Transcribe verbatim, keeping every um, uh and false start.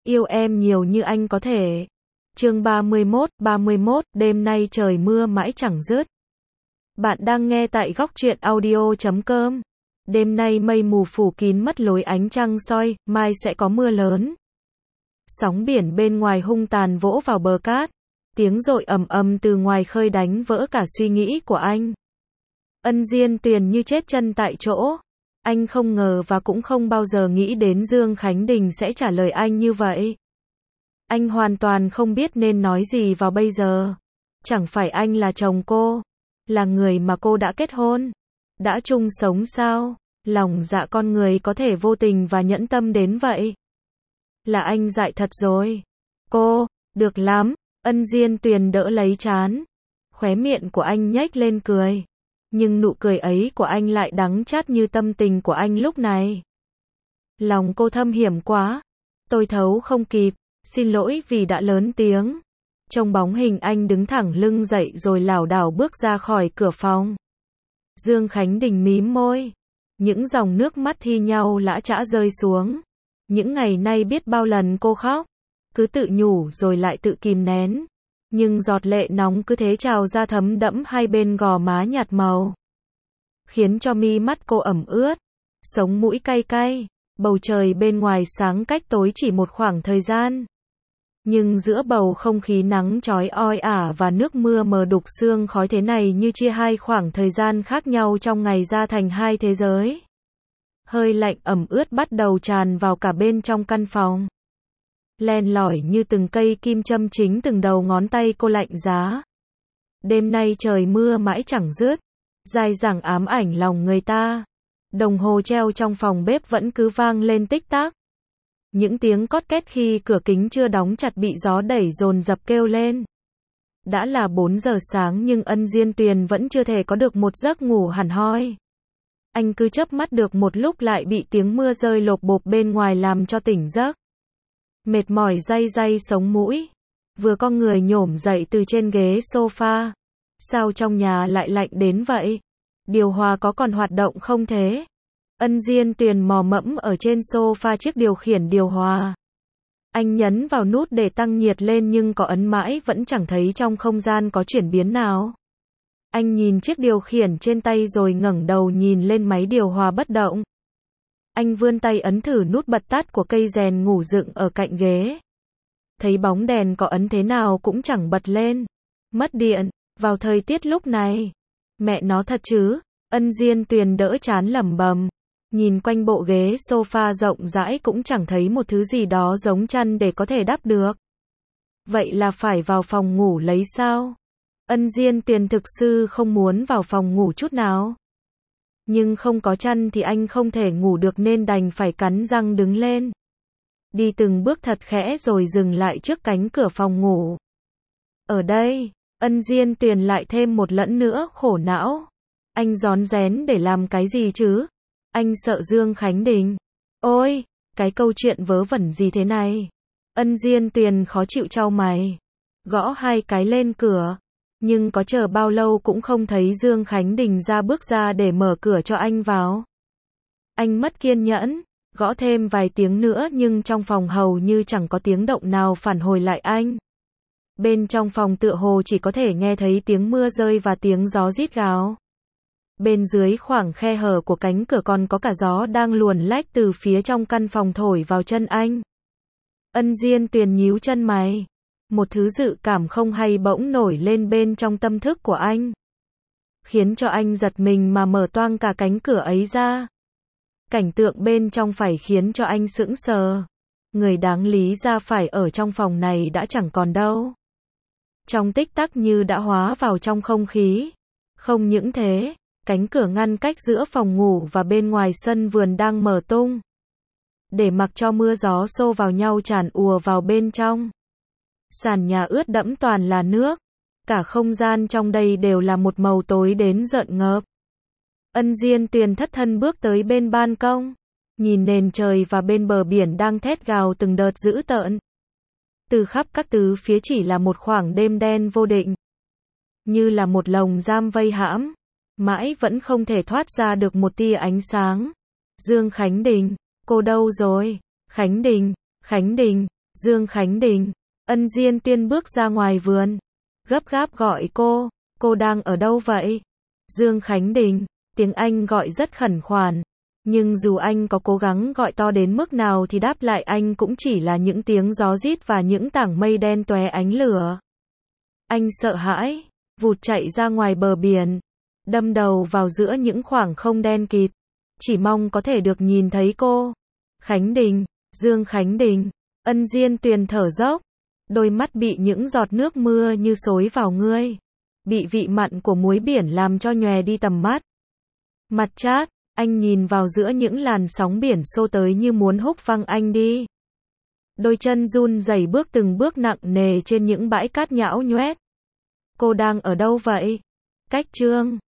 yêu em nhiều như anh có thể. Chương ba mươi mốt, ba mươi mốt, đêm nay trời mưa mãi chẳng dứt. Bạn đang nghe tại góc truyện audio chấm com. Đêm nay mây mù phủ kín mất lối ánh trăng soi, mai sẽ có mưa lớn. Sóng biển bên ngoài hung tàn vỗ vào bờ cát. Tiếng dội ầm ầm từ ngoài khơi đánh vỡ cả suy nghĩ của anh. Ân Diên Tuyền như chết chân tại chỗ. Anh không ngờ và cũng không bao giờ nghĩ đến Dương Khánh Đình sẽ trả lời anh như vậy. Anh hoàn toàn không biết nên nói gì vào bây giờ. Chẳng phải anh là chồng cô, là người mà cô đã kết hôn, đã chung sống sao? Lòng dạ con người có thể vô tình và nhẫn tâm đến vậy. Là anh dại thật rồi. Cô, được lắm. Ân Diên Tuyền đỡ lấy trán. Khóe miệng của anh nhếch lên cười. Nhưng nụ cười ấy của anh lại đắng chát như tâm tình của anh lúc này. Lòng cô thâm hiểm quá. Tôi thấu không kịp. Xin lỗi vì đã lớn tiếng. Trông bóng hình anh đứng thẳng lưng dậy rồi lảo đảo bước ra khỏi cửa phòng. Dương Khánh Đình mím môi. Những dòng nước mắt thi nhau lã chã rơi xuống. Những ngày nay biết bao lần cô khóc. Cứ tự nhủ rồi lại tự kìm nén. Nhưng giọt lệ nóng cứ thế trào ra thấm đẫm hai bên gò má nhạt màu. Khiến cho mi mắt cô ẩm ướt. Sống mũi cay cay. Bầu trời bên ngoài sáng cách tối chỉ một khoảng thời gian. Nhưng giữa bầu không khí nắng chói oi ả và nước mưa mờ đục sương khói thế này như chia hai khoảng thời gian khác nhau trong ngày ra thành hai thế giới. Hơi lạnh ẩm ướt bắt đầu tràn vào cả bên trong căn phòng. Len lỏi như từng cây kim châm chính từng đầu ngón tay cô lạnh giá. Đêm nay trời mưa mãi chẳng dứt. Dai dẳng ám ảnh lòng người ta. Đồng hồ treo trong phòng bếp vẫn cứ vang lên tích tắc. Những tiếng cót két khi cửa kính chưa đóng chặt bị gió đẩy dồn dập kêu lên. Đã là bốn giờ sáng nhưng Ân Diên Tuyền vẫn chưa thể có được một giấc ngủ hẳn hoi. Anh cứ chớp mắt được một lúc lại bị tiếng mưa rơi lộp bộp bên ngoài làm cho tỉnh giấc. Mệt mỏi day day sống mũi. Vừa con người nhổm dậy từ trên ghế sofa. Sao trong nhà lại lạnh đến vậy? Điều hòa có còn hoạt động không thế? Ân Diên Tuyền mò mẫm ở trên sofa chiếc điều khiển điều hòa. Anh nhấn vào nút để tăng nhiệt lên nhưng có ấn mãi vẫn chẳng thấy trong không gian có chuyển biến nào. Anh nhìn chiếc điều khiển trên tay rồi ngẩng đầu nhìn lên máy điều hòa bất động. Anh vươn tay ấn thử nút bật tắt của cây rèn ngủ dựng ở cạnh ghế. Thấy bóng đèn có ấn thế nào cũng chẳng bật lên. Mất điện, vào thời tiết lúc này. Mẹ nó thật chứ. Ân Diên Tuyền đỡ chán lẩm bẩm. Nhìn quanh bộ ghế sofa rộng rãi cũng chẳng thấy một thứ gì đó giống chăn để có thể đắp được. Vậy là phải vào phòng ngủ lấy sao? Ân Diên Tuyền thực sự không muốn vào phòng ngủ chút nào. Nhưng không có chăn thì anh không thể ngủ được nên đành phải cắn răng đứng lên. Đi từng bước thật khẽ rồi dừng lại trước cánh cửa phòng ngủ. Ở đây, Ân Diên Tuyền lại thêm một lẫn nữa khổ não. Anh rón rén để làm cái gì chứ? Anh sợ Dương Khánh Đình. Ôi, cái câu chuyện vớ vẩn gì thế này? Ân Diên Tuyền khó chịu chau mày. Gõ hai cái lên cửa. Nhưng có chờ bao lâu cũng không thấy Dương Khánh Đình ra bước ra để mở cửa cho anh vào. Anh mất kiên nhẫn. Gõ thêm vài tiếng nữa nhưng trong phòng hầu như chẳng có tiếng động nào phản hồi lại anh. Bên trong phòng tựa hồ chỉ có thể nghe thấy tiếng mưa rơi và tiếng gió rít gào. Bên dưới khoảng khe hở của cánh cửa còn có cả gió đang luồn lách từ phía trong căn phòng thổi vào chân anh. Ân Diên Tuyền nhíu chân mày. Một thứ dự cảm không hay bỗng nổi lên bên trong tâm thức của anh. Khiến cho anh giật mình mà mở toang cả cánh cửa ấy ra. Cảnh tượng bên trong phải khiến cho anh sững sờ. Người đáng lý ra phải ở trong phòng này đã chẳng còn đâu. Trong tích tắc như đã hóa vào trong không khí. Không những thế, cánh cửa ngăn cách giữa phòng ngủ và bên ngoài sân vườn đang mở tung. Để mặc cho mưa gió xô vào nhau tràn ùa vào bên trong. Sàn nhà ướt đẫm toàn là nước. Cả không gian trong đây đều là một màu tối đến rợn ngợp. Ân Diên Tuyền thất thân bước tới bên ban công. Nhìn nền trời và bên bờ biển đang thét gào từng đợt dữ tợn. Từ khắp các tứ phía chỉ là một khoảng đêm đen vô định. Như là một lồng giam vây hãm. Mãi vẫn không thể thoát ra được một tia ánh sáng. Dương Khánh Đình, cô đâu rồi? Khánh Đình, Khánh Đình. Dương Khánh Đình. Ân Diên Tuyên bước ra ngoài vườn. Gấp gáp gọi cô. Cô đang ở đâu vậy? Dương Khánh Đình. Tiếng Anh gọi rất khẩn khoản. Nhưng dù anh có cố gắng gọi to đến mức nào thì đáp lại anh cũng chỉ là những tiếng gió rít và những tảng mây đen tóe ánh lửa. Anh sợ hãi, vụt chạy ra ngoài bờ biển, đâm đầu vào giữa những khoảng không đen kịt, chỉ mong có thể được nhìn thấy cô. Khánh Đình, Dương Khánh Đình. Ân Diên Tuyền thở dốc, đôi mắt bị những giọt nước mưa như xối vào ngươi, bị vị mặn của muối biển làm cho nhòe đi tầm mắt. Mặt chát, anh nhìn vào giữa những làn sóng biển xô tới như muốn húc văng anh đi. Đôi chân run rẩy bước từng bước nặng nề trên những bãi cát nhão nhoét. Cô đang ở đâu vậy? Cách Trương